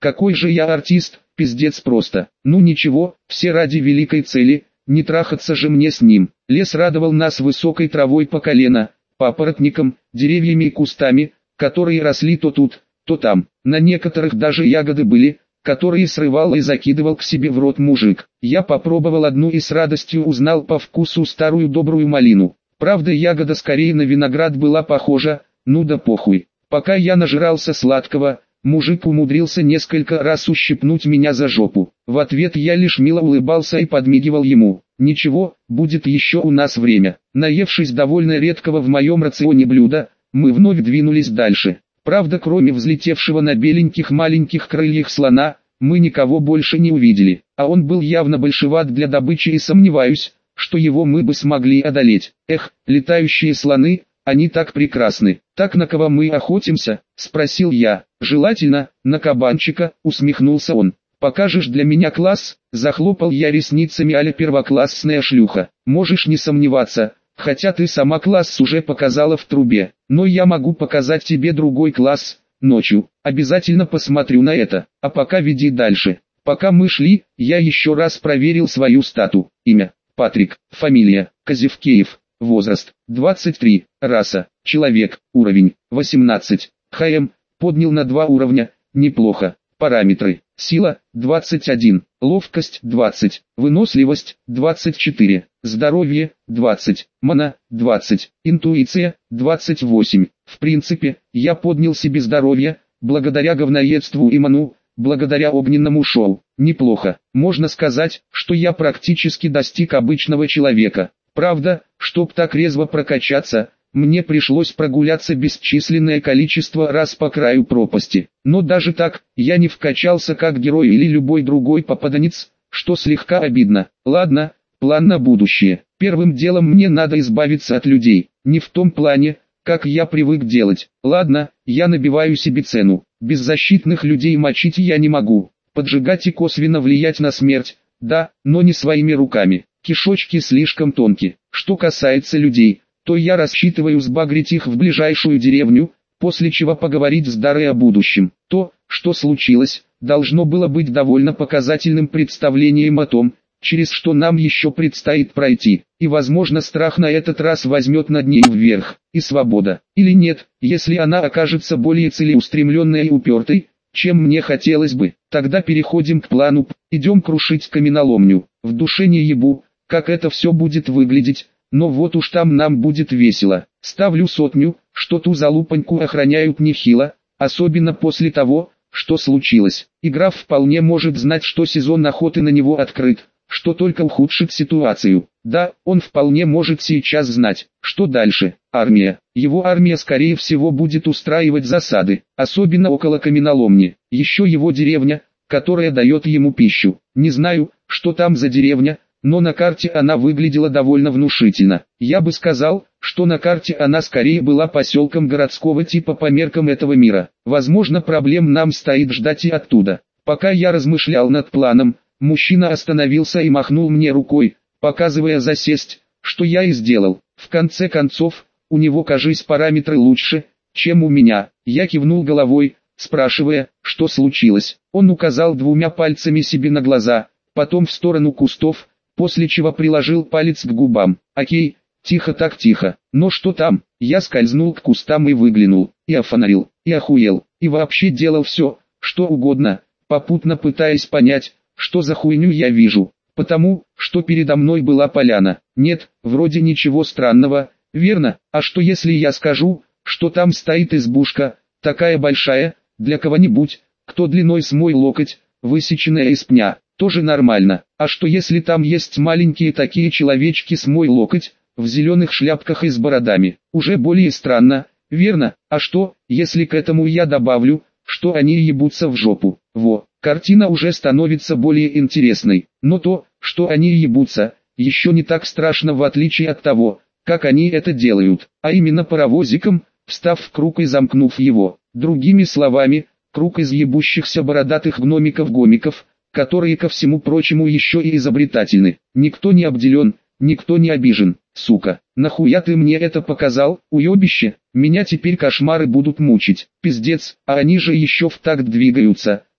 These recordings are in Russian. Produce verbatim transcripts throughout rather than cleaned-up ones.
какой же я артист, пиздец просто. Ну ничего, все ради великой цели, не трахаться же мне с ним. Лес радовал нас высокой травой по колено, папоротником, деревьями и кустами, которые росли то тут, то там. На некоторых даже ягоды были, которые срывал и закидывал к себе в рот мужик. Я попробовал одну и с радостью узнал по вкусу старую добрую малину. Правда, ягода скорее на виноград была похожа, ну да похуй. Пока я нажрался сладкого, мужик умудрился несколько раз ущипнуть меня за жопу. В ответ я лишь мило улыбался и подмигивал ему. Ничего, будет еще у нас время. Наевшись довольно редкого в моем рационе блюда, мы вновь двинулись дальше. Правда, кроме взлетевшего на беленьких маленьких крыльях слона, мы никого больше не увидели, а он был явно большеват для добычи и сомневаюсь, что его мы бы смогли одолеть. Эх, летающие слоны, они так прекрасны. Так на кого мы охотимся? Спросил я. Желательно, на кабанчика, усмехнулся он. Покажешь для меня класс? Захлопал я ресницами а-ля первоклассная шлюха. Можешь не сомневаться. Хотя ты сама класс уже показала в трубе, но я могу показать тебе другой класс, ночью, обязательно посмотрю на это, а пока веди дальше. Пока мы шли, я еще раз проверил свою стату, имя, Патрик, фамилия, Козевкеев, возраст, двадцать три, раса, человек, уровень, восемнадцать, ХМ, поднял на два уровня, неплохо, параметры, сила, двадцать один, ловкость, двадцать, выносливость, двадцать четыре, здоровье, двадцать, мана, двадцать, интуиция, двадцать восемь. В принципе, я поднял себе здоровье, благодаря говноедству и ману, благодаря огненному шоу. Неплохо, можно сказать, что я практически достиг обычного человека. Правда, чтоб так резво прокачаться, мне пришлось прогуляться бесчисленное количество раз по краю пропасти. Но даже так, я не вкачался как герой или любой другой попаданец, что слегка обидно. Ладно, план на будущее. Первым делом мне надо избавиться от людей. Не в том плане, как я привык делать. Ладно, я набиваю себе цену. Беззащитных людей мочить я не могу. Поджигать и косвенно влиять на смерть, да, но не своими руками. Кишочки слишком тонкие. Что касается людей, то я рассчитываю сбагрить их в ближайшую деревню, после чего поговорить с Дарой о будущем. То, что случилось, должно было быть довольно показательным представлением о том, через что нам еще предстоит пройти, и возможно страх на этот раз возьмет над ней вверх, и свобода, или нет, если она окажется более целеустремленной и упертой, чем мне хотелось бы. Тогда переходим к плану, идем крушить каменоломню. В душе не ебу, как это все будет выглядеть, но вот уж там нам будет весело. Ставлю сотню, что ту залупоньку охраняют нехило, особенно после того, что случилось. Игра вполне может знать, что сезон охоты на него открыт, что только ухудшит ситуацию. Да, он вполне может сейчас знать, что дальше. Армия. Его армия скорее всего будет устраивать засады, особенно около каменоломни. Еще его деревня, которая дает ему пищу. Не знаю, что там за деревня, но на карте она выглядела довольно внушительно. Я бы сказал, что на карте она скорее была поселком городского типа по меркам этого мира. Возможно, проблем нам стоит ждать и оттуда. Пока я размышлял над планом, мужчина остановился и махнул мне рукой, показывая засесть, что я и сделал. В конце концов, у него, кажись, параметры лучше, чем у меня. Я кивнул головой, спрашивая, что случилось. Он указал двумя пальцами себе на глаза, потом в сторону кустов, после чего приложил палец к губам. Окей, тихо так тихо, но что там? Я скользнул к кустам и выглянул, и офонарил, и охуел, и вообще делал все, что угодно, попутно пытаясь понять, что за хуйню я вижу, потому, что передо мной была поляна. Нет, вроде ничего странного, верно? А что если я скажу, что там стоит избушка, такая большая, для кого-нибудь, кто длиной с мой локоть, высеченная из пня? Тоже нормально. А что если там есть маленькие такие человечки с мой локоть, в зеленых шляпках и с бородами? Уже более странно, верно? А что, если к этому я добавлю, что они ебутся в жопу? Во, картина уже становится более интересной. Но то, что они ебутся, еще не так страшно в отличие от того, как они это делают, а именно паровозиком, встав в круг и замкнув его. Другими словами, круг из ебущихся бородатых гномиков-гомиков, которые ко всему прочему еще и изобретательны. Никто не обделен, никто не обижен. Сука, нахуя ты мне это показал, уебище? Меня теперь кошмары будут мучить. Пиздец, а они же еще в такт двигаются.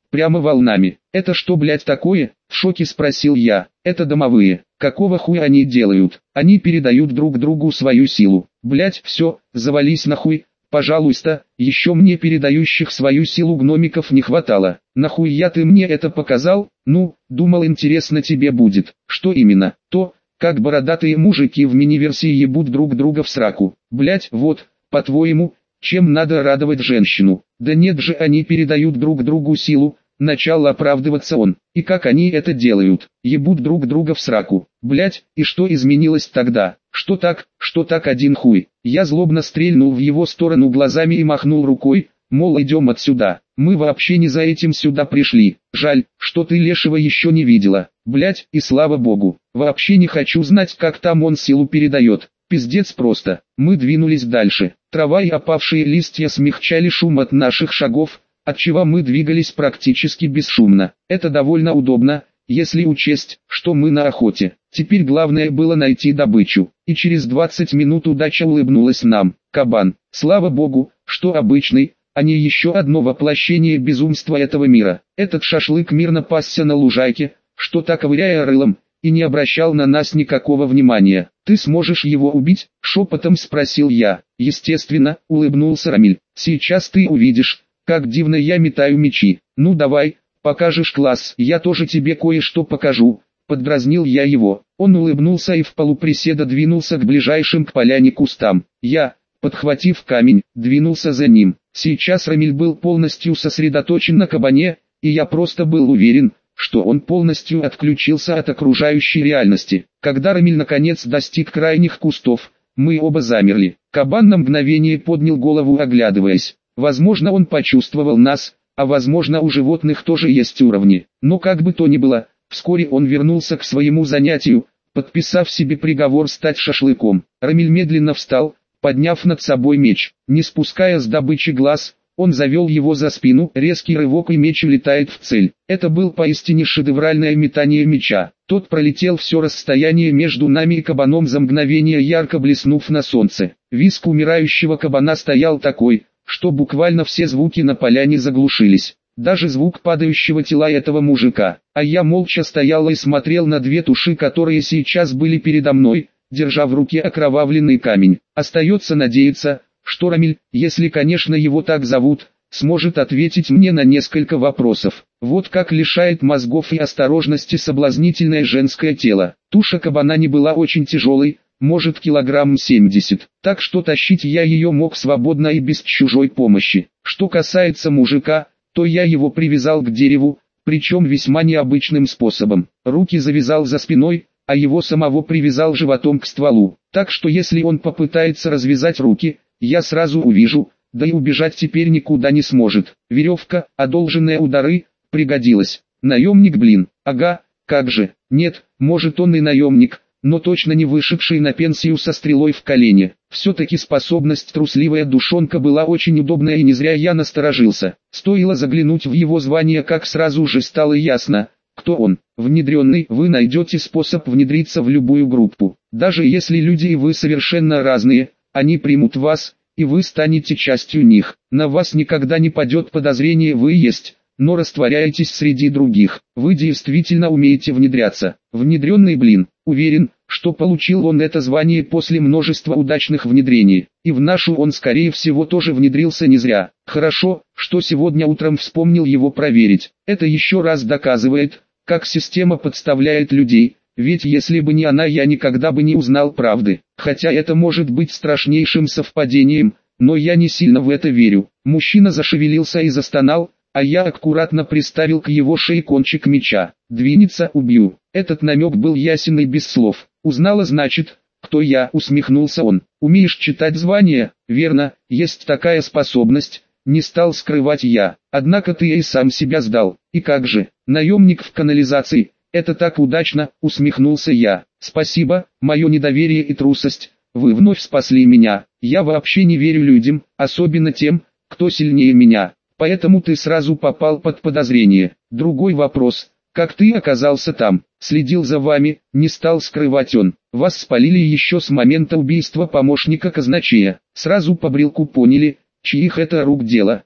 прямо волнами. Это что, блять, такое? В шоке спросил я. Это домовые. Какого хуя они делают? Они передают друг другу свою силу. Блять, все, завались нахуй. Пожалуйста, еще мне передающих свою силу гномиков не хватало. Нахуя ты мне это показал? Ну, думал, интересно тебе будет. Что именно? То, как бородатые мужики в мини-версии ебут друг друга в сраку. Блять, вот, по-твоему, чем надо радовать женщину? Да нет же, они передают друг другу силу. Начал оправдываться он. И как они это делают? Ебут друг друга в сраку. Блять, и что изменилось тогда? Что так, что так один хуй? Я злобно стрельнул в его сторону глазами и махнул рукой, мол, идем отсюда. Мы вообще не за этим сюда пришли. Жаль, что ты лешего еще не видела. Блять, и слава богу. Вообще не хочу знать, как там он силу передает. Пиздец просто. Мы двинулись дальше. Трава и опавшие листья смягчали шум от наших шагов, отчего мы двигались практически бесшумно. Это довольно удобно, если учесть, что мы на охоте. Теперь главное было найти добычу. И через двадцать минут удача улыбнулась нам. Кабан. Слава богу, что обычный, а не еще одно воплощение безумства этого мира. Этот шашлык мирно пасся на лужайке, что-то ковыряя рылом, и не обращал на нас никакого внимания. «Ты сможешь его убить?» — шепотом спросил я. «Естественно», — улыбнулся Рамиль. «Сейчас ты увидишь, как дивно я метаю мечи. Ну давай, покажешь класс, я тоже тебе кое-что покажу». Поддразнил я его. Он улыбнулся и в полуприседа двинулся к ближайшим к поляне кустам. Я, подхватив камень, двинулся за ним. Сейчас Рамиль был полностью сосредоточен на кабане, и я просто был уверен, что он полностью отключился от окружающей реальности. Когда Рамиль наконец достиг крайних кустов, мы оба замерли. Кабан на мгновение поднял голову, оглядываясь. Возможно, он почувствовал нас, а возможно, у животных тоже есть уровни. Но как бы то ни было, вскоре он вернулся к своему занятию, подписав себе приговор стать шашлыком. Рамиль медленно встал, подняв над собой меч. Не спуская с добычи глаз, он завел его за спину, резкий рывок, и меч улетает в цель. Это был поистине шедевральное метание меча. Тот пролетел все расстояние между нами и кабаном за мгновение, ярко блеснув на солнце. Визг умирающего кабана стоял такой, что буквально все звуки на поляне заглушились. Даже звук падающего тела этого мужика. А я молча стоял и смотрел на две туши, которые сейчас были передо мной, держа в руке окровавленный камень. Остается надеяться, что Рамиль, если конечно его так зовут, сможет ответить мне на несколько вопросов. Вот как лишает мозгов и осторожности соблазнительное женское тело. Туша кабана не была очень тяжелой, может килограмм семьдесят, так что тащить я ее мог свободно и без чужой помощи. Что касается мужика, то я его привязал к дереву, причем весьма необычным способом. Руки завязал за спиной, а его самого привязал животом к стволу. Так что если он попытается развязать руки, я сразу увижу, да и убежать теперь никуда не сможет. Веревка, одолженная удары, пригодилась. Наемник, блин, ага, как же, нет, может он и наемник, но точно не вышедший на пенсию со стрелой в колене. Все-таки способность трусливая душонка была очень удобная, и не зря я насторожился. Стоило заглянуть в его звание, как сразу же стало ясно, кто он. Внедренный. Вы найдете способ внедриться в любую группу. Даже если люди и вы совершенно разные, они примут вас, и вы станете частью них. На вас никогда не падет подозрение, вы есть, но растворяетесь среди других. Вы действительно умеете внедряться. Внедренный, блин, уверен, что получил он это звание после множества удачных внедрений. И в нашу он скорее всего тоже внедрился не зря. Хорошо, что сегодня утром вспомнил его проверить. Это еще раз доказывает, как система подставляет людей. Ведь если бы не она, я никогда бы не узнал правды. Хотя это может быть страшнейшим совпадением, но я не сильно в это верю. Мужчина зашевелился и застонал, а я аккуратно приставил к его шее кончик меча. «Двинется, убью». Этот намек был ясен и без слов. «Узнала, значит, кто я?» — усмехнулся он. «Умеешь читать звания?» «Верно, есть такая способность», — не стал скрывать я. «Однако ты и сам себя сдал. И как же, наемник в канализации?» «Это так удачно», — усмехнулся я. «Спасибо, мое недоверие и трусость, вы вновь спасли меня. Я вообще не верю людям, особенно тем, кто сильнее меня. Поэтому ты сразу попал под подозрение. Другой вопрос, как ты оказался там?» «Следил за вами», — не стал скрывать он. «Вас спалили еще с момента убийства помощника казначея. Сразу по брелку поняли, чьих это рук дело.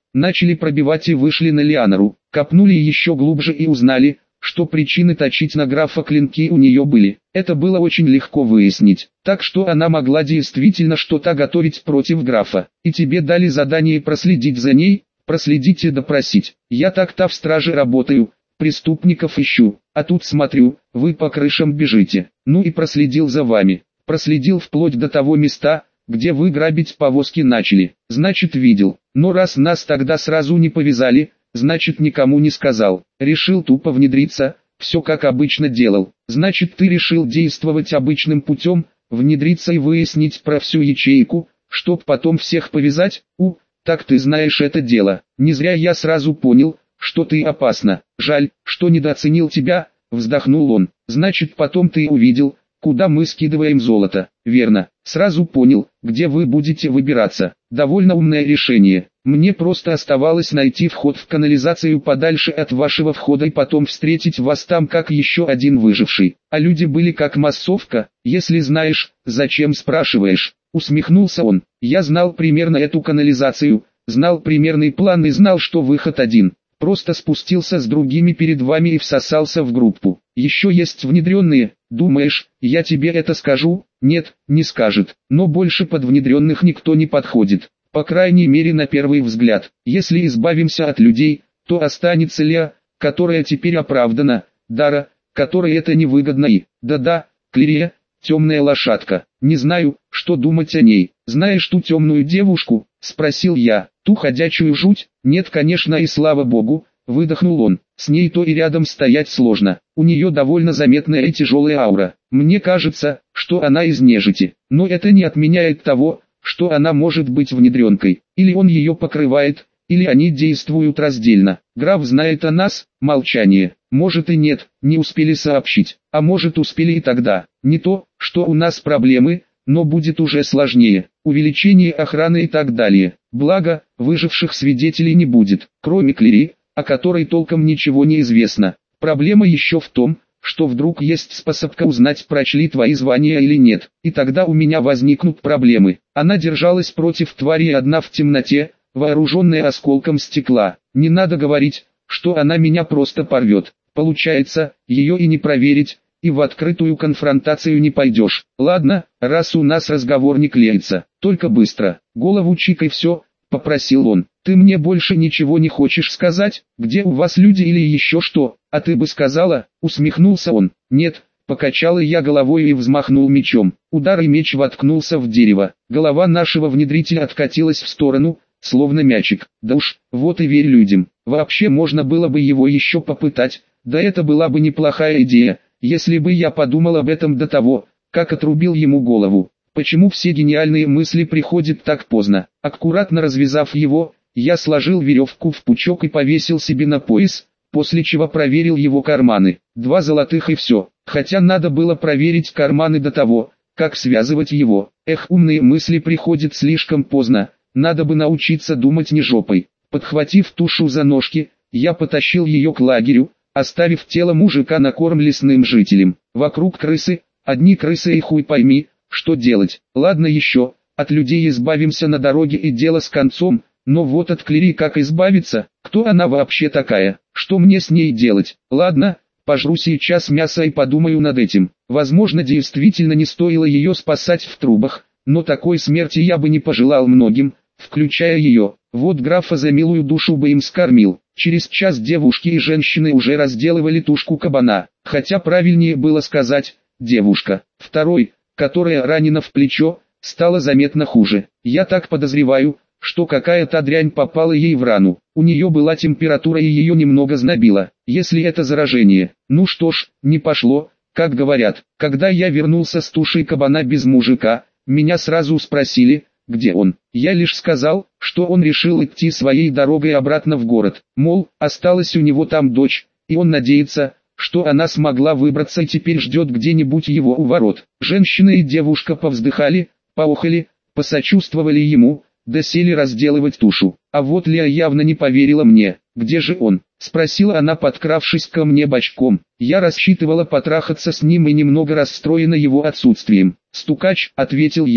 Начали пробивать и вышли на Леонору. Копнули еще глубже и узнали, что причины точить на графа клинки у нее были. Это было очень легко выяснить, так что она могла действительно что-то готовить против графа. И тебе дали задание проследить за ней, проследить и допросить. Я так-то в страже работаю, преступников ищу, а тут смотрю, вы по крышам бежите. Ну и проследил за вами. Проследил вплоть до того места, где вы грабить повозки начали. Значит, видел. Но раз нас тогда сразу не повязали, значит, никому не сказал. Решил тупо внедриться, все как обычно делал. Значит, ты решил действовать обычным путем, внедриться и выяснить про всю ячейку, чтоб потом всех повязать? У, так ты знаешь это дело. Не зря я сразу понял, что ты опасна. Жаль, что недооценил тебя, вздохнул он. Значит, потом ты увидел, куда мы скидываем золото. Верно, сразу понял, где вы будете выбираться. Довольно умное решение. Мне просто оставалось найти вход в канализацию подальше от вашего входа и потом встретить вас там как еще один выживший. А люди были как массовка, если знаешь, зачем спрашиваешь. Усмехнулся он. Я знал примерно эту канализацию, знал примерный план и знал, что выход один. Просто спустился с другими перед вами и всосался в группу. Еще есть внедренные, думаешь, я тебе это скажу? Нет, не скажет, но больше под внедренных никто не подходит. По крайней мере на первый взгляд. Если избавимся от людей, то останется Леа, которая теперь оправдана, Дара, которой это невыгодно и, да-да, Клирия, темная лошадка. Не знаю, что думать о ней. Знаешь ту темную девушку? Спросил я. Ту ходячую жуть? Нет, конечно, и слава богу, выдохнул он. С ней то и рядом стоять сложно. У нее довольно заметная и тяжелая аура. Мне кажется, что она из нежити. Но это не отменяет того, что она может быть внедренкой. Или он ее покрывает, или они действуют раздельно. Граф знает о нас, молчание. Может и нет, не успели сообщить. А может успели и тогда. Не то, что у нас проблемы, но будет уже сложнее. Увеличение охраны и так далее. Благо, выживших свидетелей не будет, кроме Клири, о которой толком ничего не известно. Проблема еще в том, что вдруг есть способка узнать, прочли твои звания или нет. И тогда у меня возникнут проблемы. Она держалась против твари одна в темноте, вооруженная осколком стекла. Не надо говорить, что она меня просто порвет. Получается, ее и не проверить, и в открытую конфронтацию не пойдешь. Ладно, раз у нас разговор не клеится, только быстро. Голову чикай все, попросил он. Ты мне больше ничего не хочешь сказать, где у вас люди или еще что? А ты бы сказала, усмехнулся он. Нет, покачала я головой и взмахнул мечом. Удар и меч воткнулся в дерево. Голова нашего внедрителя откатилась в сторону, словно мячик. Да уж, вот и верь людям. Вообще можно было бы его еще попытать, да это была бы неплохая идея, если бы я подумал об этом до того, как отрубил ему голову. Почему все гениальные мысли приходят так поздно? Аккуратно развязав его, я сложил веревку в пучок и повесил себе на пояс, после чего проверил его карманы. Два золотых и все. Хотя надо было проверить карманы до того, как связывать его. Эх, умные мысли приходят слишком поздно, надо бы научиться думать не жопой. Подхватив тушу за ножки, я потащил ее к лагерю, оставив тело мужика на корм лесным жителям. Вокруг крысы, одни крысы и хуй пойми, что делать. Ладно еще, от людей избавимся на дороге и дело с концом, но вот от Клири как избавиться? Кто она вообще такая? Что мне с ней делать? Ладно, пожру сейчас мясо и подумаю над этим. Возможно, действительно не стоило ее спасать в трубах, но такой смерти я бы не пожелал многим, включая ее. Вот графа за милую душу бы им скормил. Через час девушки и женщины уже разделывали тушку кабана, хотя правильнее было сказать «девушка». Второй, которая ранена в плечо, стало заметно хуже. Я так подозреваю, что какая-то дрянь попала ей в рану. У нее была температура и ее немного знобило. Если это заражение, ну что ж, не пошло, как говорят. Когда я вернулся с тушей кабана без мужика, меня сразу спросили, где он. Я лишь сказал, что он решил идти своей дорогой обратно в город. Мол, осталась у него там дочь, и он надеется, что она смогла выбраться и теперь ждет где-нибудь его у ворот. Женщина и девушка повздыхали, поохали, посочувствовали ему, да сели разделывать тушу. А вот Леа явно не поверила мне. «Где же он?» — спросила она, подкравшись ко мне бочком. Я рассчитывала потрахаться с ним и немного расстроена его отсутствием. «Стукач», — ответил я.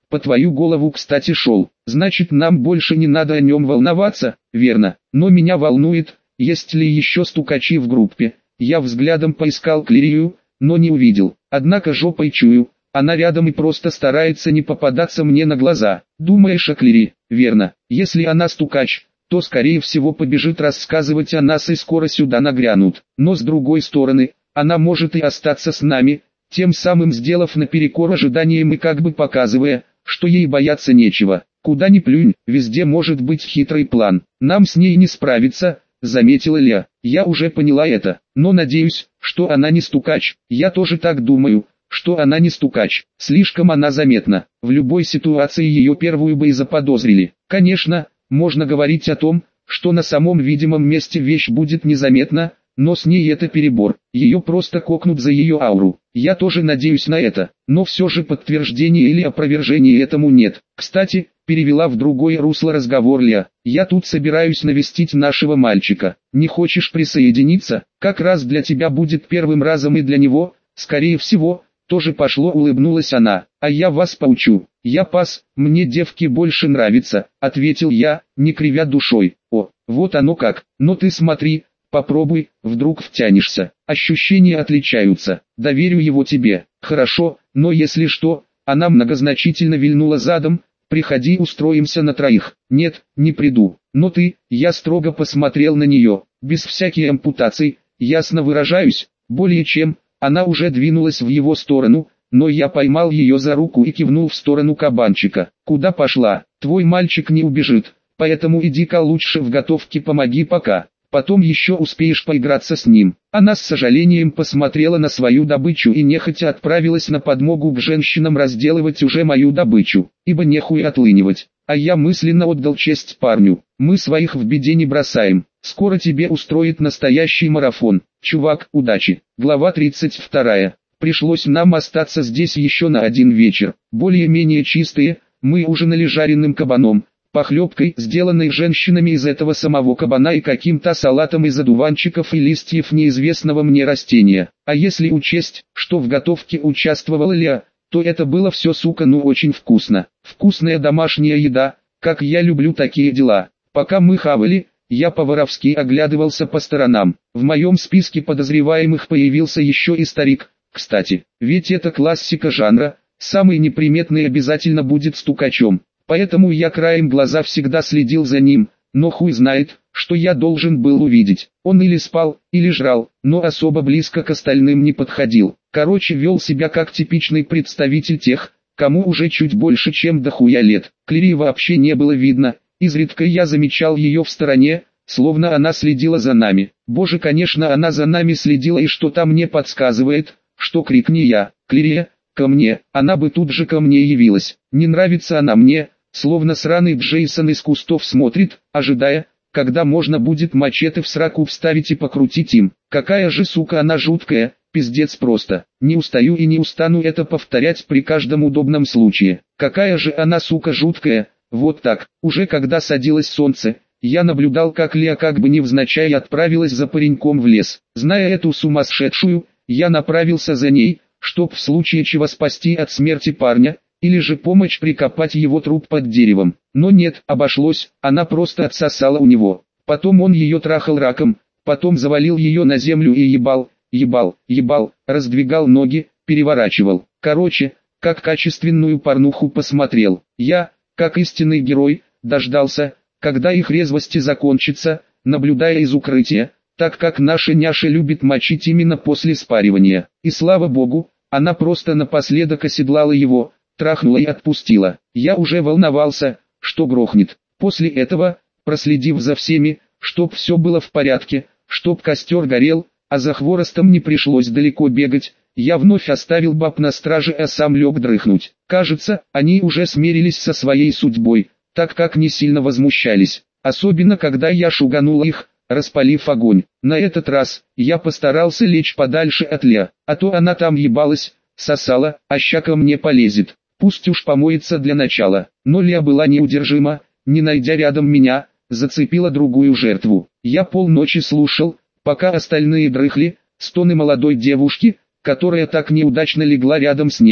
по твою голову кстати шел. Значит, нам больше не надо о нем волноваться, верно? Но меня волнует, есть ли еще стукачи в группе. Я взглядом поискал Клирию, но не увидел. Однако жопой чую, она рядом и просто старается не попадаться мне на глаза. Думаешь о Клири? Верно. Если она стукач, то скорее всего побежит рассказывать о нас и скоро сюда нагрянут. Но с другой стороны, она может и остаться с нами, тем самым сделав наперекор ожиданиям и как бы показывая, что ей бояться нечего. Куда ни плюнь, везде может быть хитрый план. Нам с ней не справиться, заметила Ля. Я уже поняла это, но надеюсь, что она не стукач. Я тоже так думаю, что она не стукач. Слишком она заметна. В любой ситуации ее первую бы и заподозрили. Конечно, можно говорить о том, что на самом видимом месте вещь будет незаметна, но с ней это перебор. Ее просто кокнут за ее ауру. Я тоже надеюсь на это, но все же подтверждения или опровержения этому нет. Кстати, перевела в другое русло разговор Ля. Я тут собираюсь навестить нашего мальчика. Не хочешь присоединиться? Как раз для тебя будет первым разом и для него, скорее всего, тоже пошло, улыбнулась она. А я вас поучу. Я пас, мне девки больше нравятся, ответил я, не кривя душой. О, вот оно как. Но ты смотри, попробуй, вдруг втянешься. Ощущения отличаются. Доверю его тебе. Хорошо, но если что, она многозначительно вильнула задом. Приходи, устроимся на троих. Нет, не приду. Но ты, я строго посмотрел на нее, без всяких ампутаций, ясно выражаюсь, более чем. Она уже двинулась в его сторону, но я поймал ее за руку и кивнул в сторону кабанчика. Куда пошла? Твой мальчик не убежит, поэтому иди-ка лучше в готовке помоги пока. Потом еще успеешь поиграться с ним. Она с сожалением посмотрела на свою добычу и нехотя отправилась на подмогу к женщинам разделывать уже мою добычу, ибо нехуй отлынивать. А я мысленно отдал честь парню. Мы своих в беде не бросаем. Скоро тебе устроит настоящий марафон. Чувак, удачи. Глава тридцать вторая. Пришлось нам остаться здесь еще на один вечер. Более-менее чистые, мы ужинали жареным кабаном, похлебкой, сделанной женщинами из этого самого кабана и каким-то салатом из одуванчиков и листьев неизвестного мне растения. А если учесть, что в готовке участвовала Ля, то это было все, сука, ну очень вкусно. Вкусная домашняя еда, как я люблю такие дела. Пока мы хавали, я по-воровски оглядывался по сторонам. В моем списке подозреваемых появился еще и старик. Кстати, ведь это классика жанра, самый неприметный обязательно будет стукачом. Поэтому я краем глаза всегда следил за ним, но хуй знает, что я должен был увидеть. Он или спал, или жрал, но особо близко к остальным не подходил. Короче, вел себя как типичный представитель тех, кому уже чуть больше чем дохуя лет. Клири вообще не было видно, изредка я замечал ее в стороне, словно она следила за нами. Боже, конечно, она за нами следила и что-то мне подсказывает, что крикни я, Клирия, ко мне, она бы тут же ко мне явилась. Не нравится она мне, словно сраный Джейсон из кустов смотрит, ожидая, когда можно будет мачете в сраку вставить и покрутить им. Какая же сука она жуткая, пиздец просто. Не устаю и не устану это повторять при каждом удобном случае. Какая же она сука жуткая, вот так. Уже когда садилось солнце, я наблюдал, как Леа как бы невзначай отправилась за пареньком в лес. Зная эту сумасшедшую, я направился за ней, чтоб в случае чего спасти от смерти парня, или же помочь прикопать его труп под деревом. Но нет, обошлось, она просто отсосала у него. Потом он ее трахал раком, потом завалил ее на землю и ебал, ебал, ебал, раздвигал ноги, переворачивал. Короче, как качественную порнуху посмотрел. Я, как истинный герой, дождался, когда их резвости закончатся, наблюдая из укрытия, так как наша няша любит мочить именно после спаривания. И слава богу, она просто напоследок оседлала его, трахнула и отпустила. Я уже волновался, что грохнет. После этого, проследив за всеми, чтоб все было в порядке, чтоб костер горел, а за хворостом не пришлось далеко бегать, я вновь оставил баб на страже, а сам лег дрыхнуть. Кажется, они уже смирились со своей судьбой, так как не сильно возмущались. Особенно когда я шуганул их, распалив огонь. На этот раз, я постарался лечь подальше от Ля, а то она там ебалась, сосала, а ща ко мне полезет. Пусть уж помоется для начала. Но Ля была неудержима, не найдя рядом меня, зацепила другую жертву. Я полночи слушал, пока остальные дрыхли, стоны молодой девушки, которая так неудачно легла рядом с ней.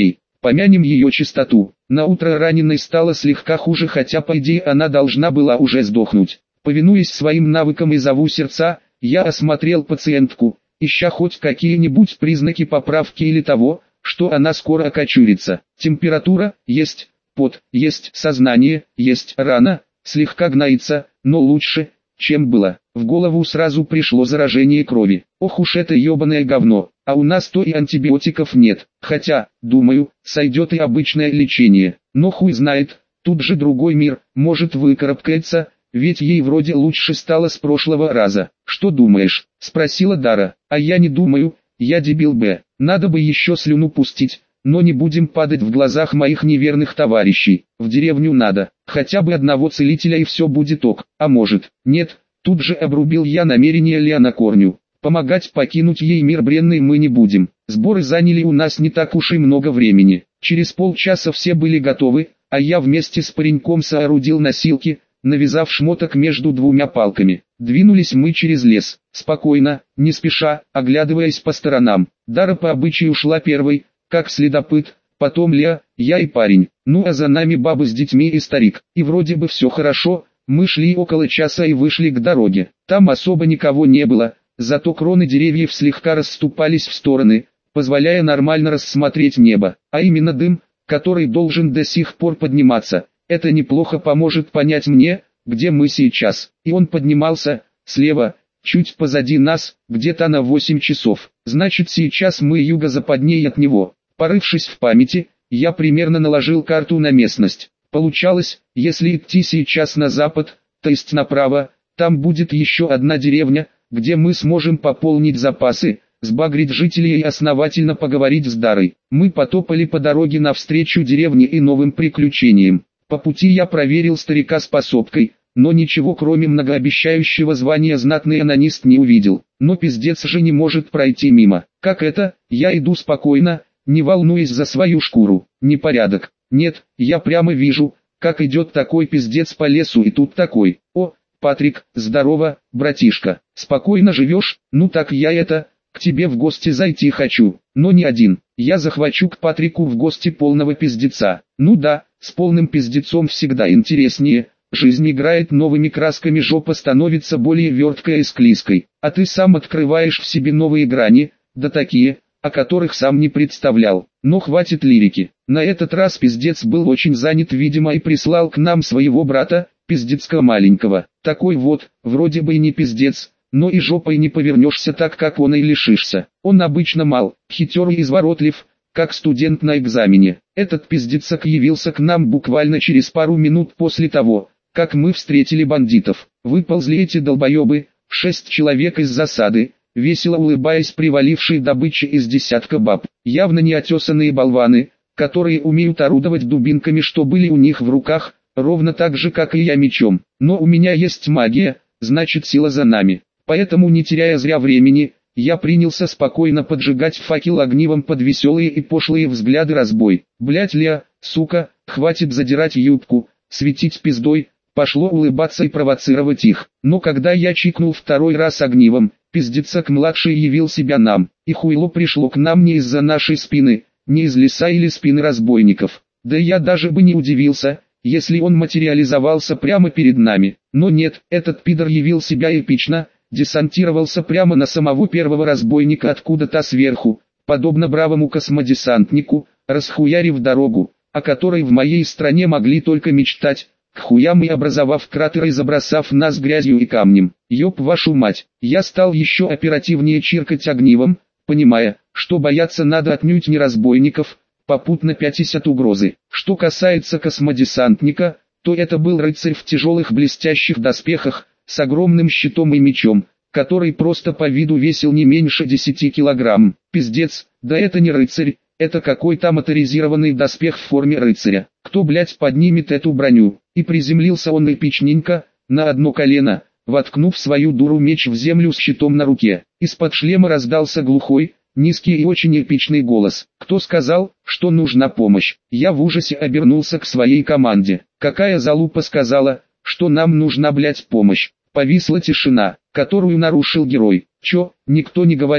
Помянем ее чистоту. Наутро раненой стало слегка хуже, хотя по идее она должна была уже сдохнуть. Повинуясь своим навыкам и зову сердца, я осмотрел пациентку, ища хоть какие-нибудь признаки поправки или того, что она скоро окочурится. Температура есть, пот есть, сознание есть, рана слегка гноится, но лучше, чем было. В голову сразу пришло заражение крови. Ох уж это ебаное говно, а у нас то и антибиотиков нет. Хотя, думаю, сойдет и обычное лечение. Но хуй знает, тут же другой мир, может выкарабкается, ведь ей вроде лучше стало с прошлого раза. Что думаешь? Спросила Дара. А я не думаю, я дебил Б. Надо бы еще слюну пустить, но не будем падать в глазах моих неверных товарищей. В деревню надо, хотя бы одного целителя и все будет ок. А может, нет, тут же обрубил я намерение Леона корню. Помогать покинуть ей мир бренный мы не будем. Сборы заняли у нас не так уж и много времени. Через полчаса все были готовы, а я вместе с пареньком соорудил носилки, навязав шмоток между двумя палками. Двинулись мы через лес, спокойно, не спеша, оглядываясь по сторонам. Дара по обычаю шла первой, как следопыт, потом Леа, я и парень. Ну а за нами бабы с детьми и старик. И вроде бы все хорошо, мы шли около часа и вышли к дороге. Там особо никого не было, зато кроны деревьев слегка расступались в стороны, позволяя нормально рассмотреть небо. А именно дым, который должен до сих пор подниматься. Это неплохо поможет понять мне, где мы сейчас. И он поднимался, слева, чуть позади нас, где-то на восемь часов. Значит, сейчас мы юго-западнее от него. Порывшись в памяти, я примерно наложил карту на местность. Получалось, если идти сейчас на запад, то есть направо, там будет еще одна деревня, где мы сможем пополнить запасы, сбагрить жителей и основательно поговорить с Дарой. Мы потопали по дороге навстречу деревне и новым приключениям. По пути я проверил старика с пособкой, но ничего кроме многообещающего звания знатный анонист не увидел. Но пиздец же не может пройти мимо. Как это? Я иду спокойно, не волнуясь за свою шкуру. Непорядок. Нет, я прямо вижу, как идет такой пиздец по лесу и тут такой. О, Патрик, здорово, братишка. Спокойно живешь? Ну так я это, к тебе в гости зайти хочу. Но не один. Я захвачу к Патрику в гости полного пиздеца. Ну да, с полным пиздецом всегда интереснее. Жизнь играет новыми красками, жопа становится более верткой и склизкой. А ты сам открываешь в себе новые грани, да такие, о которых сам не представлял. Но хватит лирики. На этот раз пиздец был очень занят, видимо, и прислал к нам своего брата, пиздецка маленького. Такой вот, вроде бы и не пиздец, но и жопой не повернешься так, как он и лишишься. Он обычно мал, хитер и изворотлив, как студент на экзамене. Этот пиздецак явился к нам буквально через пару минут после того, как мы встретили бандитов. Выползли эти долбоебы, шесть человек из засады, весело улыбаясь привалившей добыче из десятка баб. Явно неотесанные болваны, которые умеют орудовать дубинками, что были у них в руках, ровно так же, как и я мечом. Но у меня есть магия, значит сила за нами. Поэтому, не теряя зря времени, я принялся спокойно поджигать факел огнивом под веселые и пошлые взгляды разбой. Блять, Леа, сука, хватит задирать юбку, светить пиздой, пошло улыбаться и провоцировать их. Но когда я чикнул второй раз огнивом, пиздецак-младший явил себя нам, и хуйло пришло к нам не из-за нашей спины, не из леса или спины разбойников. Да я даже бы не удивился, если он материализовался прямо перед нами. Но нет, этот пидор явил себя эпично, десантировался прямо на самого первого разбойника откуда-то сверху, подобно бравому космодесантнику, расхуярив дорогу, о которой в моей стране могли только мечтать, к хуям и образовав кратер и забросав нас грязью и камнем. Ёб вашу мать, я стал еще оперативнее чиркать огнивом, понимая, что бояться надо отнюдь не разбойников, попутно пятясь от угрозы. Что касается космодесантника, то это был рыцарь в тяжелых блестящих доспехах, с огромным щитом и мечом, который просто по виду весил не меньше десяти килограмм. Пиздец, да это не рыцарь, это какой-то моторизированный доспех в форме рыцаря. Кто, блять, поднимет эту броню? И приземлился он эпичненько, на одно колено, воткнув свою дуру меч в землю с щитом на руке. Из-под шлема раздался глухой, низкий и очень эпичный голос. Кто сказал, что нужна помощь? Я в ужасе обернулся к своей команде. Какая залупа сказала, что нам нужна, блять, помощь? Повисла тишина, которую нарушил герой. Чё, никто не говорил,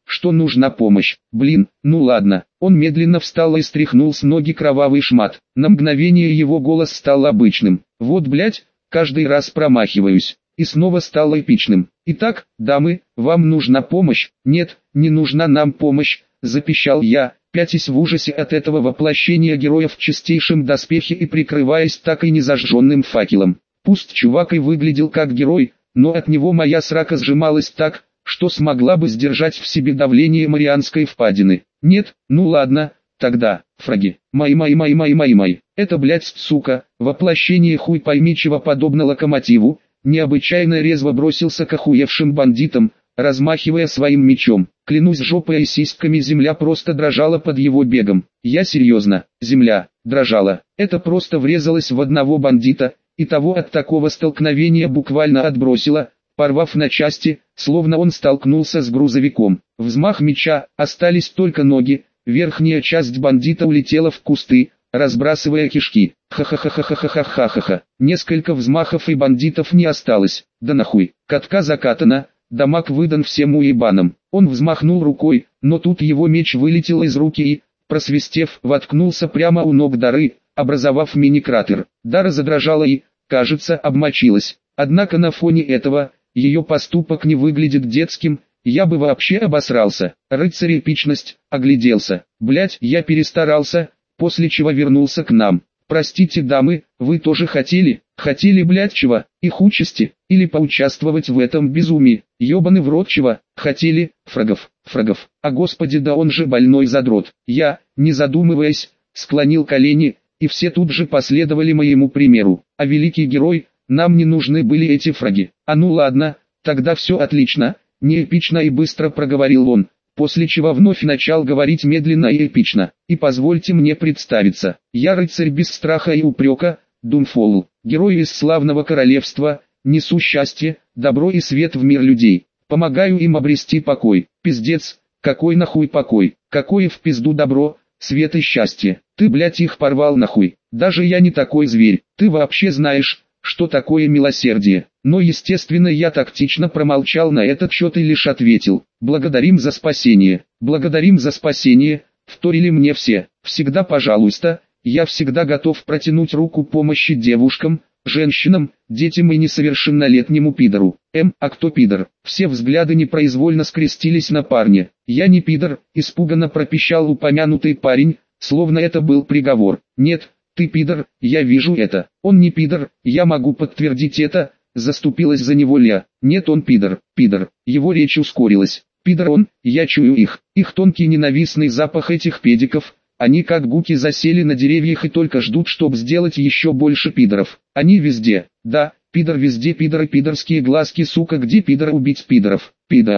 что нужна помощь. Блин, ну ладно. Он медленно встал и стряхнул с ноги кровавый шмат. На мгновение его голос стал обычным. Вот блять, каждый раз промахиваюсь. И снова стал эпичным. Итак, дамы, вам нужна помощь? Нет, не нужна нам помощь, запищал я, пятясь в ужасе от этого воплощения героя в чистейшем доспехе и прикрываясь так и незажженным факелом. Пусть чувак и выглядел как герой, но от него моя срака сжималась так, что смогла бы сдержать в себе давление Марианской впадины. Нет, ну ладно, тогда, фраги, май-май-май-май-май-май, это блять сука, воплощение хуй пойми чего подобно локомотиву, необычайно резво бросился к охуевшим бандитам, размахивая своим мечом. Клянусь жопой и сиськами, земля просто дрожала под его бегом. Я серьезно, земля дрожала. Это просто врезалось в одного бандита, и того от такого столкновения буквально отбросило, порвав на части, словно он столкнулся с грузовиком. Взмах меча, остались только ноги, верхняя часть бандита улетела в кусты, разбрасывая кишки. Ха-ха-ха-ха-ха-ха-ха-ха. Несколько взмахов и бандитов не осталось. Да нахуй. Катка закатана, дамаг выдан всем уебанам. Он взмахнул рукой, но тут его меч вылетел из руки и, просвистев, воткнулся прямо у ног Дары, образовав мини-кратер. Дара задрожала и, кажется, обмочилась. Однако на фоне этого, ее поступок не выглядит детским, я бы вообще обосрался. Рыцарь эпичность, огляделся. Блять, я перестарался, после чего вернулся к нам. Простите, дамы, вы тоже хотели, хотели блять чего, их участи, или поучаствовать в этом безумии, ебаный в рот чего, хотели, фрагов, фрагов, а господи да он же больной задрот. Я, не задумываясь, склонил колени, и все тут же последовали моему примеру. А великий герой, нам не нужны были эти фраги. А ну ладно, тогда все отлично, не эпично и быстро проговорил он. После чего вновь начал говорить медленно и эпично. И позвольте мне представиться. Я рыцарь без страха и упрека, Дунфол, герой из славного королевства, несу счастье, добро и свет в мир людей. Помогаю им обрести покой. Пиздец, какой нахуй покой, какое в пизду добро, свет и счастье. Ты, блять, их порвал нахуй. Даже я не такой зверь. Ты вообще знаешь, что такое милосердие? Но естественно я тактично промолчал на этот счет и лишь ответил: благодарим за спасение, благодарим за спасение, вторили мне все. Всегда пожалуйста, я всегда готов протянуть руку помощи девушкам, женщинам, детям и несовершеннолетнему пидору. М, а кто пидор? Все взгляды непроизвольно скрестились на парня. Я не пидор, испуганно пропищал упомянутый парень, словно это был приговор. Нет, ты пидор, я вижу это. Он не пидор, я могу подтвердить это, заступилась за него Ля. Нет, он пидор, пидор. Его речь ускорилась. Пидор он, я чую их. Их тонкий ненавистный запах этих педиков. Они как гуки засели на деревьях и только ждут, чтобы сделать еще больше пидоров. Они везде. Да, пидор везде, пидоры, пидорские глазки, сука, где пидор убить пидоров?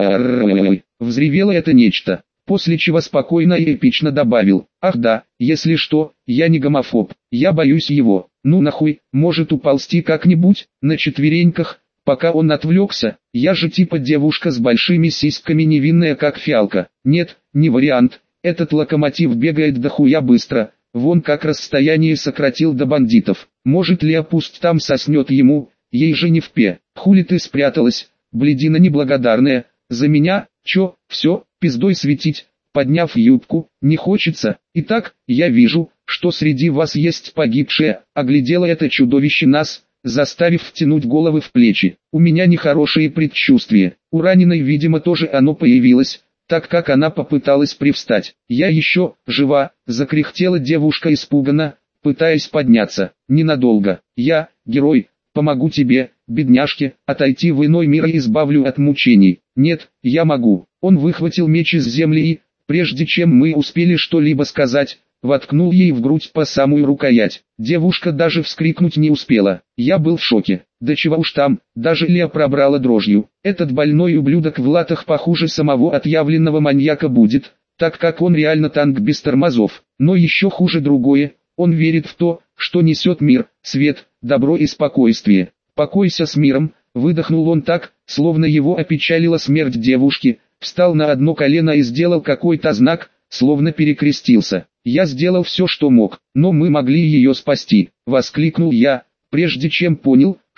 Пидор. Взревело это нечто. После чего спокойно и эпично добавил: ах да, если что, я не гомофоб, я боюсь его. Ну нахуй, может уползти как-нибудь, на четвереньках, пока он отвлекся. Я же типа девушка с большими сиськами, невинная как фиалка. Нет, не вариант, этот локомотив бегает дохуя быстро, вон как расстояние сократил до бандитов. Может ли пусть там соснет ему, ей же не впе. Хули ты спряталась, блядина неблагодарная, за меня, чё, все, пиздой светить, подняв юбку, не хочется. Итак, я вижу, что среди вас есть погибшие, оглядело это чудовище нас, заставив втянуть головы в плечи. У меня нехорошие предчувствия. У раненой, видимо, тоже оно появилось, так как она попыталась привстать. Я еще жива, закряхтела девушка испуганно, пытаясь подняться. Ненадолго. Я, герой, помогу тебе, бедняжке, отойти в иной мир и избавлю от мучений. Нет, я могу. Он выхватил меч из земли и, прежде чем мы успели что-либо сказать, воткнул ей в грудь по самую рукоять. Девушка даже вскрикнуть не успела. Я был в шоке. Да чего уж там, даже Леа пробрала дрожью. Этот больной ублюдок в латах похуже самого отъявленного маньяка будет, так как он реально танк без тормозов. Но еще хуже другое, он верит в то, что несет мир, свет, добро и спокойствие. Покойся с миром, выдохнул он так, словно его опечалила смерть девушки, встал на одно колено и сделал какой-то знак, словно перекрестился. Я сделал все, что мог, но мы могли ее спасти, воскликнул я, прежде чем понял,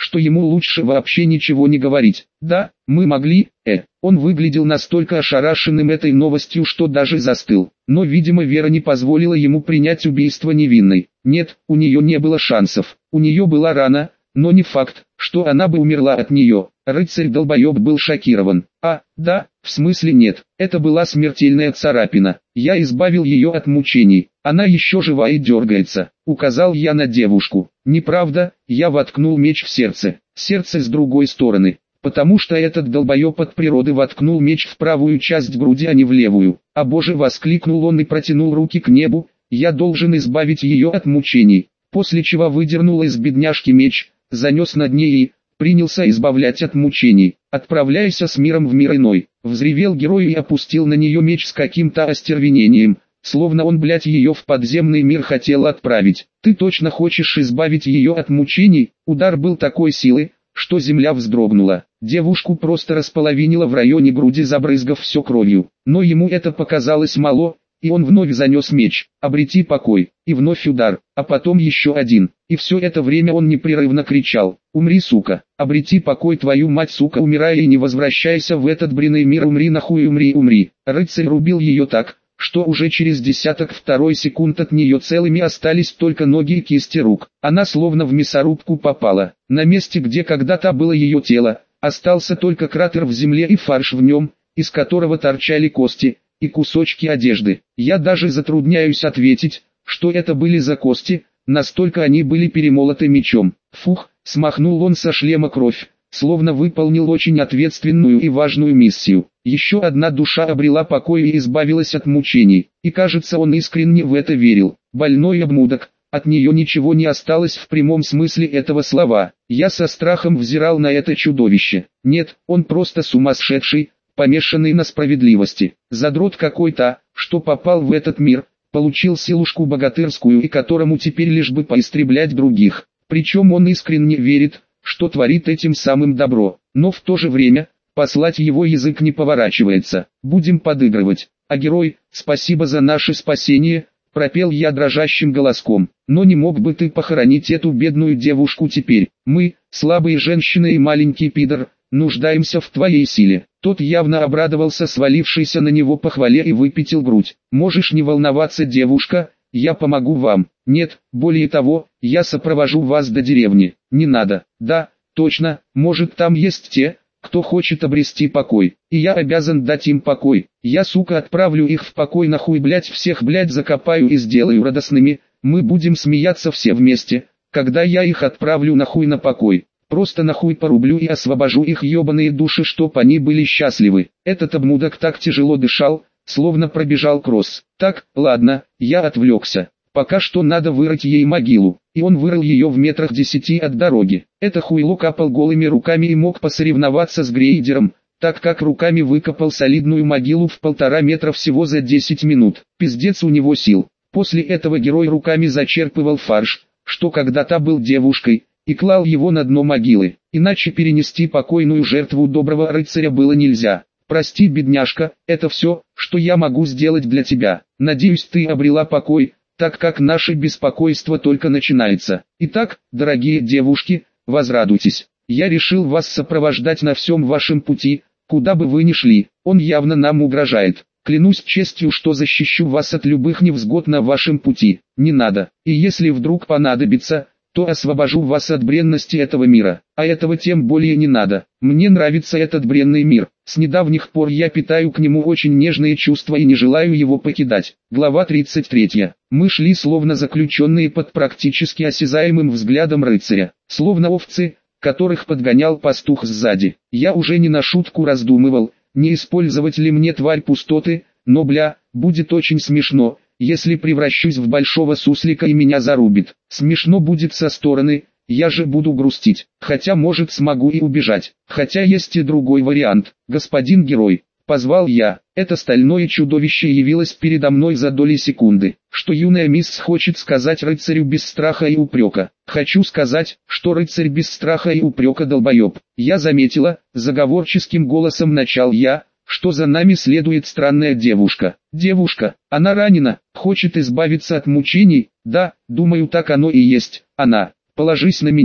что ему лучше вообще ничего не говорить. Да, мы могли, э. Он выглядел настолько ошарашенным этой новостью, что даже застыл. Но, видимо, Вера не позволила ему принять убийство невинной. Нет, у нее не было шансов. У нее была рана, но не факт, что она бы умерла от нее. Рыцарь-долбоеб был шокирован. А, да, в смысле нет, это была смертельная царапина. Я избавил ее от мучений. Она еще жива и дергается. Указал я на девушку. Неправда, я воткнул меч в сердце. Сердце с другой стороны. Потому что этот долбоеб от природы воткнул меч в правую часть груди, а не в левую. А боже, воскликнул он и протянул руки к небу. Я должен избавить ее от мучений. После чего выдернул из бедняжки меч, занес над ней и принялся избавлять от мучений. «Отправляйся с миром в мир иной», — взревел герой и опустил на нее меч с каким-то остервенением, словно он, блядь, ее в подземный мир хотел отправить. «Ты точно хочешь избавить ее от мучений?» Удар был такой силы, что земля вздрогнула. Девушку просто располовинило в районе груди, забрызгав все кровью. Но ему это показалось мало, и он вновь занес меч. «Обрети покой», и вновь удар, а потом еще один. И все это время он непрерывно кричал: «Умри, сука! Обрети покой, твою мать, сука! Умирай и не возвращайся в этот бренный мир! Умри нахуй, умри, умри!» Рыцарь рубил ее так, что уже через десяток второй секунд от нее целыми остались только ноги и кисти рук. Она словно в мясорубку попала. На месте, где когда-то было ее тело, остался только кратер в земле и фарш в нем, из которого торчали кости и кусочки одежды. Я даже затрудняюсь ответить, что это были за кости, настолько они были перемолоты мечом. Фух, смахнул он со шлема кровь, словно выполнил очень ответственную и важную миссию. Еще одна душа обрела покой и избавилась от мучений, и кажется, он искренне в это верил. Больной обмудок, от нее ничего не осталось в прямом смысле этого слова. Я со страхом взирал на это чудовище. Нет, он просто сумасшедший, помешанный на справедливости. Задрот какой-то, что попал в этот мир, получил силушку богатырскую и которому теперь лишь бы поистреблять других. Причем он искренне верит, что творит этим самым добро, но в то же время, послать его язык не поворачивается. Будем подыгрывать. А герой, спасибо за наше спасение, пропел я дрожащим голоском. Но не мог бы ты похоронить эту бедную девушку теперь? Мы, слабые женщины и маленький пидор, нуждаемся в твоей силе. Тот явно обрадовался свалившейся на него похвале и выпятил грудь. Можешь не волноваться, девушка, я помогу вам. Нет, более того, я сопровожу вас до деревни. Не надо. Да, точно, может, там есть те, кто хочет обрести покой. И я обязан дать им покой. Я, сука, отправлю их в покой нахуй, блять, всех, блять, закопаю и сделаю радостными. Мы будем смеяться все вместе, когда я их отправлю нахуй на покой. Просто нахуй порублю и освобожу их ебаные души, чтоб они были счастливы. Этот обмудок так тяжело дышал, словно пробежал кросс. Так, ладно, я отвлекся. Пока что надо вырыть ей могилу. И он вырыл ее в метрах десяти от дороги. Это хуйло капал голыми руками и мог посоревноваться с грейдером, так как руками выкопал солидную могилу в полтора метра всего за десять минут. Пиздец у него сил. После этого герой руками зачерпывал фарш, что когда-то был девушкой, и клал его на дно могилы. Иначе перенести покойную жертву доброго рыцаря было нельзя. Прости, бедняжка, это все, что я могу сделать для тебя. Надеюсь, ты обрела покой, так как наше беспокойство только начинается. Итак, дорогие девушки, возрадуйтесь. Я решил вас сопровождать на всем вашем пути, куда бы вы ни шли. Он явно нам угрожает. Клянусь честью, что защищу вас от любых невзгод на вашем пути. Не надо. И если вдруг понадобится, то освобожу вас от бренности этого мира. А этого тем более не надо. Мне нравится этот бренный мир. С недавних пор я питаю к нему очень нежные чувства и не желаю его покидать. Глава тридцать третья. Мы шли словно заключенные под практически осязаемым взглядом рыцаря. Словно овцы, которых подгонял пастух сзади. Я уже не на шутку раздумывал, не использовать ли мне тварь пустоты, но бля, будет очень смешно, если превращусь в большого суслика и меня зарубит. Смешно будет со стороны, я же буду грустить. Хотя может смогу и убежать. Хотя есть и другой вариант. Господин герой, позвал я. Это стальное чудовище явилось передо мной за доли секунды. Что юная мисс хочет сказать рыцарю без страха и упрека? Хочу сказать, что рыцарь без страха и упрека долбоеб. Я заметила, заговорческим голосом начал я, что за нами следует странная девушка. Девушка, она ранена, хочет избавиться от мучений. Да, думаю, так оно и есть. Она, положись на меня,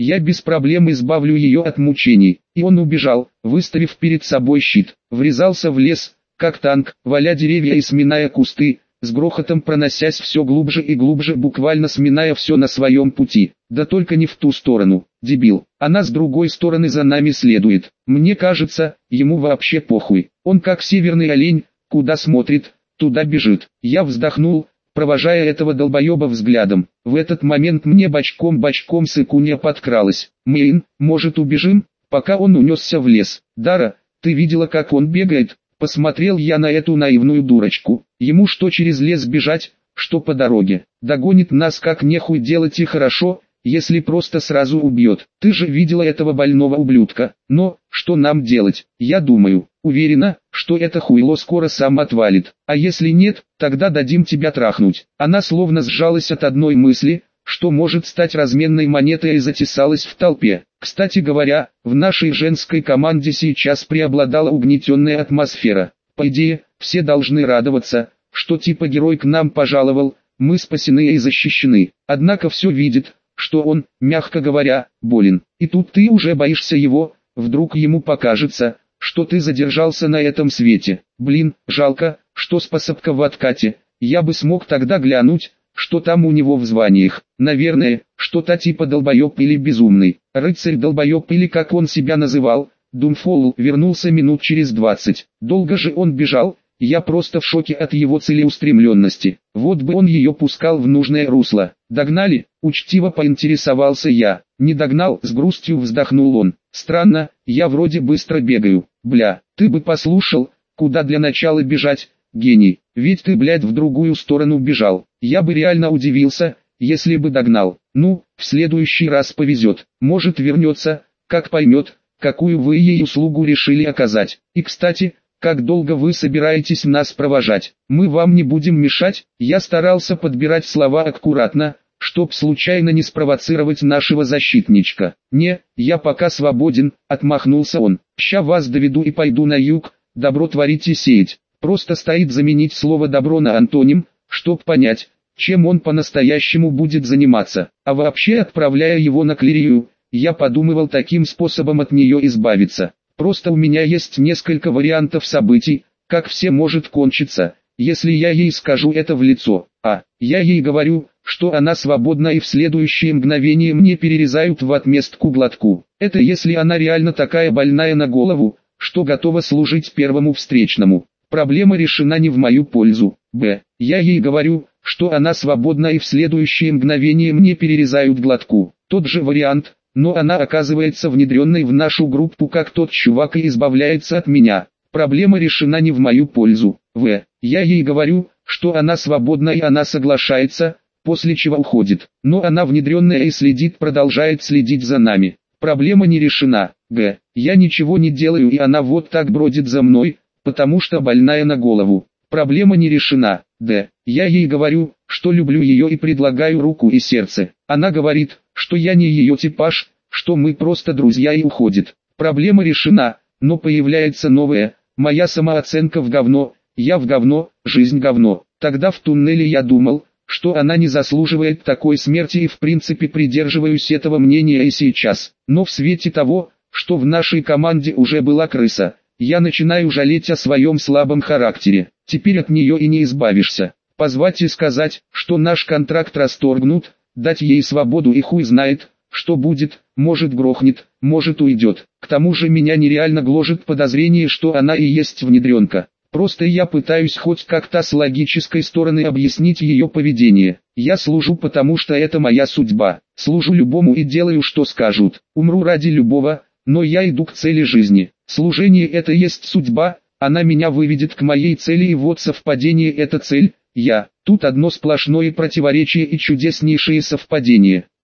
я без проблем избавлю ее от мучений. И он убежал, выставив перед собой щит, врезался в лес, как танк, валя деревья и сминая кусты, с грохотом проносясь все глубже и глубже, буквально сминая все на своем пути. Да только не в ту сторону, дебил. Она с другой стороны за нами следует. Мне кажется, ему вообще похуй. Он как северный олень, куда смотрит, туда бежит. Я вздохнул, провожая этого долбоеба взглядом. В этот момент мне бочком-бочком сыкунья подкралась. Мэйн, может убежим? Пока он унесся в лес. Дара, ты видела, как он бегает? Посмотрел я на эту наивную дурочку. Ему что через лес бежать, что по дороге. Догонит нас как нехуй делать, и хорошо, если просто сразу убьет. Ты же видела этого больного ублюдка. Но, что нам делать? Я думаю, уверена, что это хуйло скоро сам отвалит. А если нет, тогда дадим тебя трахнуть. Она словно сжалась от одной мысли, что может стать разменной монетой, и затесалась в толпе. Кстати говоря, в нашей женской команде сейчас преобладала угнетенная атмосфера. По идее, все должны радоваться, что типа герой к нам пожаловал, мы спасены и защищены. Однако все видит, что он, мягко говоря, болен. И тут ты уже боишься его, вдруг ему покажется, что ты задержался на этом свете. Блин, жалко, что способка в откате, я бы смог тогда глянуть, что там у него в званиях. Наверное, что-то типа долбоеб или безумный. Рыцарь-долбоеб или как он себя называл. Думфолл вернулся минут через двадцать. Долго же он бежал, я просто в шоке от его целеустремленности. Вот бы он ее пускал в нужное русло. Догнали? Учтиво поинтересовался я. Не догнал, с грустью вздохнул он. Странно, я вроде быстро бегаю. Бля, ты бы послушал, куда для начала бежать, гений. Ведь ты, блядь, в другую сторону бежал. Я бы реально удивился, если бы догнал. Ну, в следующий раз повезет. Может вернется, как поймет, какую вы ей услугу решили оказать. И кстати, как долго вы собираетесь нас провожать? Мы вам не будем мешать. Я старался подбирать слова аккуратно, чтоб случайно не спровоцировать нашего защитничка. Не, я пока свободен, отмахнулся он. Ща вас доведу и пойду на юг, добро творить и сеять. Просто стоит заменить слово «добро» на антоним, чтоб понять, чем он по-настоящему будет заниматься. А вообще, отправляя его на Клирию, я подумывал таким способом от нее избавиться. Просто у меня есть несколько вариантов событий, как все может кончиться, если я ей скажу это в лицо. А, я ей говорю, что она свободна, и в следующее мгновение мне перерезают в отместку глотку. Это если она реально такая больная на голову, что готова служить первому встречному. Проблема решена не в мою пользу. Б. Я ей говорю, что она свободна, и в следующее мгновение мне перерезают глотку. Тот же вариант, но она оказывается внедренной в нашу группу как тот чувак и избавляется от меня. Проблема решена не в мою пользу. В. Я ей говорю, что она свободна, и она соглашается, после чего уходит. Но она внедренная и следит, продолжает следить за нами. Проблема не решена. Г. Я ничего не делаю, и она вот так бродит за мной, потому что больная на голову. Проблема не решена. Д. Я ей говорю, что люблю ее и предлагаю руку и сердце. Она говорит, что я не ее типаж, что мы просто друзья, и уходит. Проблема решена, но появляется новая. Моя самооценка в говно, я в говно, жизнь говно. Тогда в туннеле я думал, что она не заслуживает такой смерти, и в принципе придерживаюсь этого мнения и сейчас. Но в свете того, что в нашей команде уже была крыса, я начинаю жалеть о своем слабом характере. Теперь от нее и не избавишься. Позвать и сказать, что наш контракт расторгнут, дать ей свободу, и хуй знает, что будет, может грохнет, может уйдет. К тому же меня нереально гложет подозрение, что она и есть внедренка. Просто я пытаюсь хоть как-то с логической стороны объяснить ее поведение. Я служу, потому что это моя судьба. Служу любому и делаю, что скажут. Умру ради любого, но я иду к цели жизни. Служение — это есть судьба, она меня выведет к моей цели, и вот совпадение — это цель, я. Тут одно сплошное противоречие и чудеснейшее совпадение.